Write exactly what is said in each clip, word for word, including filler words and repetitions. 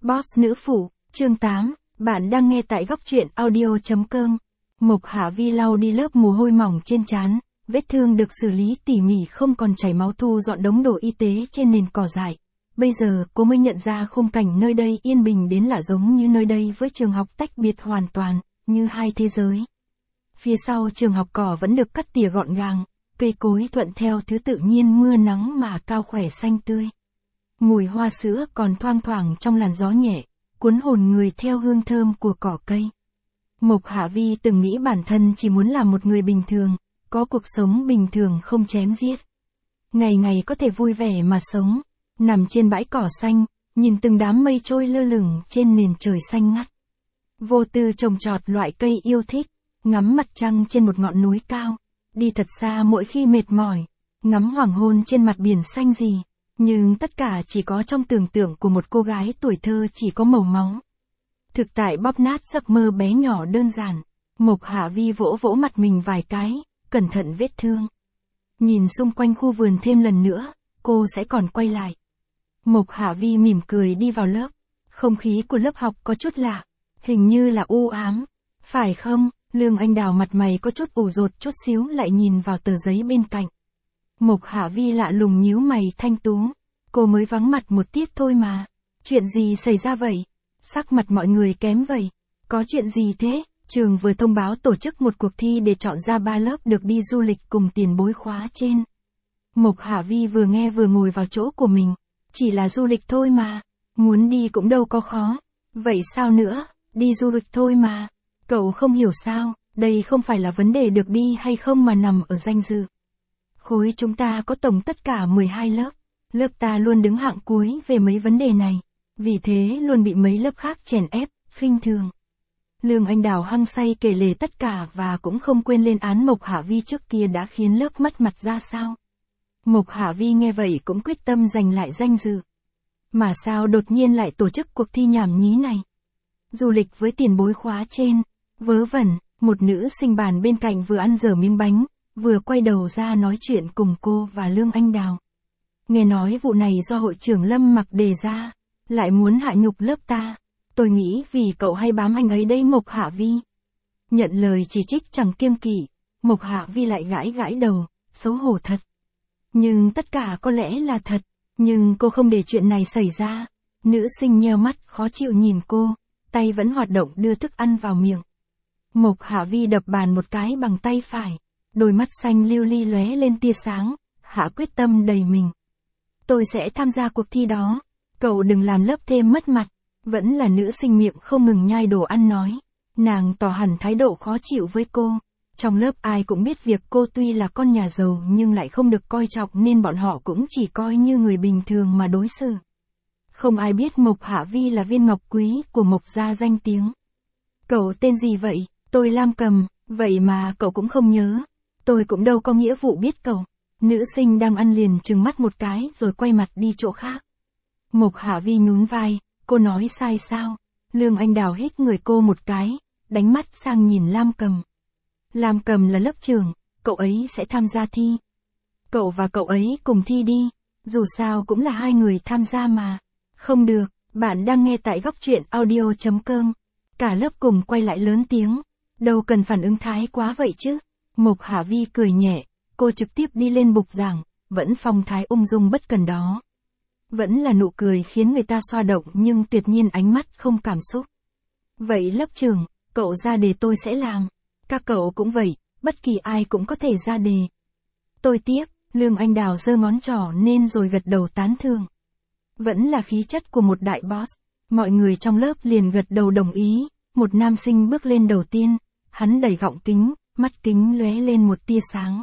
Boss nữ phụ, chương tám, bạn đang nghe tại góc truyện audio.com. Mộc Hạ Vi lau đi lớp mồ hôi mỏng trên trán, vết thương được xử lý tỉ mỉ không còn chảy máu, thu dọn đống đồ y tế trên nền cỏ dại. Bây giờ cô mới nhận ra khung cảnh nơi đây yên bình đến lạ, giống như nơi đây với trường học tách biệt hoàn toàn, như hai thế giới. Phía sau trường học cỏ vẫn được cắt tỉa gọn gàng, cây cối thuận theo thứ tự nhiên mưa nắng mà cao khỏe xanh tươi. Mùi hoa sữa còn thoang thoảng trong làn gió nhẹ, cuốn hồn người theo hương thơm của cỏ cây. Mộc Hạ Vi từng nghĩ bản thân chỉ muốn là một người bình thường, có cuộc sống bình thường không chém giết. Ngày ngày có thể vui vẻ mà sống, nằm trên bãi cỏ xanh, nhìn từng đám mây trôi lơ lửng trên nền trời xanh ngắt. Vô tư trồng trọt loại cây yêu thích, ngắm mặt trăng trên một ngọn núi cao, đi thật xa mỗi khi mệt mỏi, ngắm hoàng hôn trên mặt biển xanh gì. Nhưng tất cả chỉ có trong tưởng tượng của một cô gái tuổi thơ chỉ có màu máu. Thực tại bóp nát giấc mơ bé nhỏ đơn giản. Mộc Hạ Vi vỗ vỗ mặt mình vài cái, cẩn thận vết thương. Nhìn xung quanh khu vườn thêm lần nữa, cô sẽ còn quay lại. Mộc Hạ Vi mỉm cười đi vào lớp. Không khí của lớp học có chút lạ, hình như là u ám. Phải không? Lương Anh Đào mặt mày có chút ủ rột chút xíu lại nhìn vào tờ giấy bên cạnh. Mộc Hạ Vi lạ lùng nhíu mày thanh tú. Cô mới vắng mặt một tiết thôi mà. Chuyện gì xảy ra vậy? Sắc mặt mọi người kém vậy. Có chuyện gì thế? Trường vừa thông báo tổ chức một cuộc thi để chọn ra ba lớp được đi du lịch cùng tiền bối khóa trên. Mộc Hạ Vi vừa nghe vừa ngồi vào chỗ của mình. Chỉ là du lịch thôi mà. Muốn đi cũng đâu có khó. Vậy sao nữa? Đi du lịch thôi mà. Cậu không hiểu sao? Đây không phải là vấn đề được đi hay không mà nằm ở danh dự. Khối chúng ta có tổng tất cả mười hai lớp. Lớp ta luôn đứng hạng cuối về mấy vấn đề này. Vì thế luôn bị mấy lớp khác chèn ép, khinh thường. Lương Anh Đào hăng say kể lể tất cả và cũng không quên lên án Mộc Hạ Vi trước kia đã khiến lớp mất mặt ra sao. Mộc Hạ Vi nghe vậy cũng quyết tâm giành lại danh dự. Mà sao đột nhiên lại tổ chức cuộc thi nhảm nhí này? Du lịch với tiền bối khóa trên. Vớ vẩn, một nữ sinh bàn bên cạnh vừa ăn dở miếng bánh, vừa quay đầu ra nói chuyện cùng cô và Lương Anh Đào. Nghe nói vụ này do hội trưởng Lâm Mặc đề ra, lại muốn hạ nhục lớp ta. Tôi nghĩ vì cậu hay bám anh ấy đây Mộc Hạ Vi. Nhận lời chỉ trích chẳng kiêng kỵ, Mộc Hạ Vi lại gãi gãi đầu, xấu hổ thật. Nhưng tất cả có lẽ là thật, nhưng cô không để chuyện này xảy ra. Nữ sinh nheo mắt khó chịu nhìn cô, tay vẫn hoạt động đưa thức ăn vào miệng. Mộc Hạ Vi đập bàn một cái bằng tay phải. Đôi mắt xanh lưu ly lóe lên tia sáng, hạ quyết tâm đầy mình. Tôi sẽ tham gia cuộc thi đó, cậu đừng làm lớp thêm mất mặt. Vẫn là nữ sinh miệng không ngừng nhai đồ ăn nói. Nàng tỏ hẳn thái độ khó chịu với cô. Trong lớp ai cũng biết việc cô tuy là con nhà giàu nhưng lại không được coi trọng nên bọn họ cũng chỉ coi như người bình thường mà đối xử. Không ai biết Mộc Hạ Vi là viên ngọc quý của Mộc gia danh tiếng. Cậu tên gì vậy? Tôi Lam Cầm, vậy mà cậu cũng không nhớ. Tôi cũng đâu có nghĩa vụ biết cậu. Nữ sinh đang ăn liền trừng mắt một cái rồi quay mặt đi chỗ khác. Mộc Hạ Vi nhún vai, cô nói sai sao? Lương Anh Đào hít người cô một cái, đánh mắt sang nhìn Lam Cầm. Lam Cầm là lớp trưởng, cậu ấy sẽ tham gia thi. Cậu và cậu ấy cùng thi đi, dù sao cũng là hai người tham gia mà. Không được, bạn đang nghe tại góc truyện audio.com. Cả lớp cùng quay lại lớn tiếng. Đâu cần phản ứng thái quá vậy chứ. Mộc Hạ Vi cười nhẹ, cô trực tiếp đi lên bục giảng, vẫn phong thái ung dung bất cần đó. Vẫn là nụ cười khiến người ta xoa động nhưng tuyệt nhiên ánh mắt không cảm xúc. Vậy lớp trưởng, cậu ra đề tôi sẽ làm. Các cậu cũng vậy, bất kỳ ai cũng có thể ra đề. Tôi tiếp, Lương Anh Đào giơ ngón trỏ lên rồi gật đầu tán thưởng. Vẫn là khí chất của một đại boss. Mọi người trong lớp liền gật đầu đồng ý. Một nam sinh bước lên đầu tiên. Hắn đẩy gọng kính, mắt kính lóe lên một tia sáng.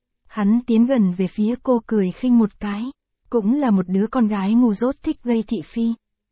Hắn tiến gần về phía cô cười khinh một cái. Cũng là một đứa con gái ngu dốt thích gây thị phi.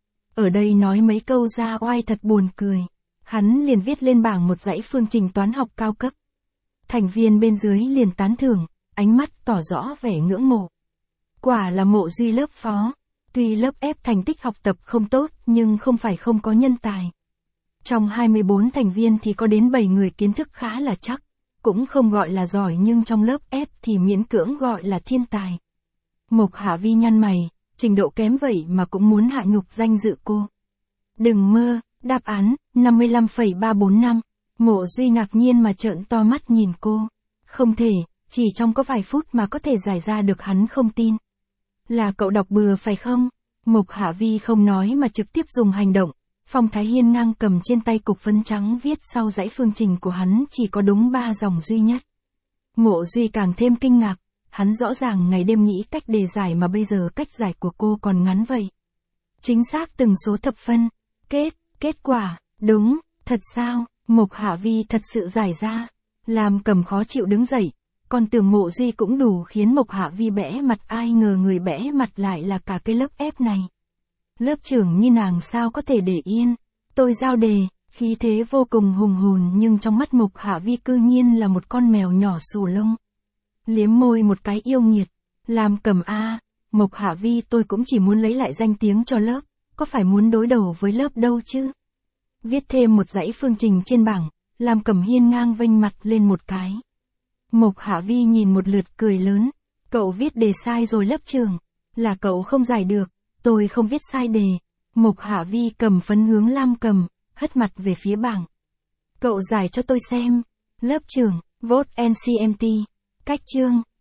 Ở đây nói mấy câu ra oai thật buồn cười. Hắn liền viết lên bảng một dãy phương trình toán học cao cấp. Thành viên bên dưới liền tán thưởng, ánh mắt tỏ rõ vẻ ngưỡng mộ. Quả là mộ duy lớp phó. Tuy lớp ép thành tích học tập không tốt nhưng không phải không có nhân tài. Trong hai mươi bốn thành viên thì có đến bảy người kiến thức khá là chắc. Cũng không gọi là giỏi nhưng trong lớp ép thì miễn cưỡng gọi là thiên tài. Mộc Hạ Vi nhăn mày, trình độ kém vậy mà cũng muốn hạ nhục danh dự cô. Đừng mơ, đáp án, năm mươi lăm phẩy ba bốn năm. Mộ Duy ngạc nhiên mà trợn to mắt nhìn cô. Không thể, chỉ trong có vài phút mà có thể giải ra được, hắn không tin. Là cậu đọc bừa phải không? Mộc Hạ Vi không nói mà trực tiếp dùng hành động. Phong Thái Hiên ngang cầm trên tay cục phấn trắng viết sau dãy phương trình của hắn chỉ có đúng ba dòng duy nhất. Mộ Duy càng thêm kinh ngạc, hắn rõ ràng ngày đêm nghĩ cách đề giải mà bây giờ cách giải của cô còn ngắn vậy. Chính xác từng số thập phân. Kết, kết quả, đúng, thật sao? Mộc Hạ Vi thật sự giải ra. Làm Cầm khó chịu đứng dậy, còn tưởng Mộ Duy cũng đủ khiến Mộc Hạ Vi bẽ mặt, ai ngờ người bẽ mặt lại là cả cái lớp ép này. Lớp trưởng như nàng sao có thể để yên. Tôi giao đề, khí thế vô cùng hùng hồn nhưng trong mắt Mộc Hạ Vi cư nhiên là một con mèo nhỏ xù lông. Liếm môi một cái yêu nghiệt. Làm Cầm a, Mộc Hạ Vi, tôi cũng chỉ muốn lấy lại danh tiếng cho lớp, có phải muốn đối đầu với lớp đâu chứ. Viết thêm một dãy phương trình trên bảng, Làm Cầm hiên ngang vênh mặt lên một cái. Mộc Hạ Vi nhìn một lượt cười lớn. Cậu viết đề sai rồi lớp trưởng. Là cậu không giải được, tôi không viết sai đề. Mộc Hạ Vi cầm phấn hướng Lam Cầm, hất mặt về phía bảng. Cậu giải cho tôi xem. Lớp trưởng, vote en xê em tê. Cách chương.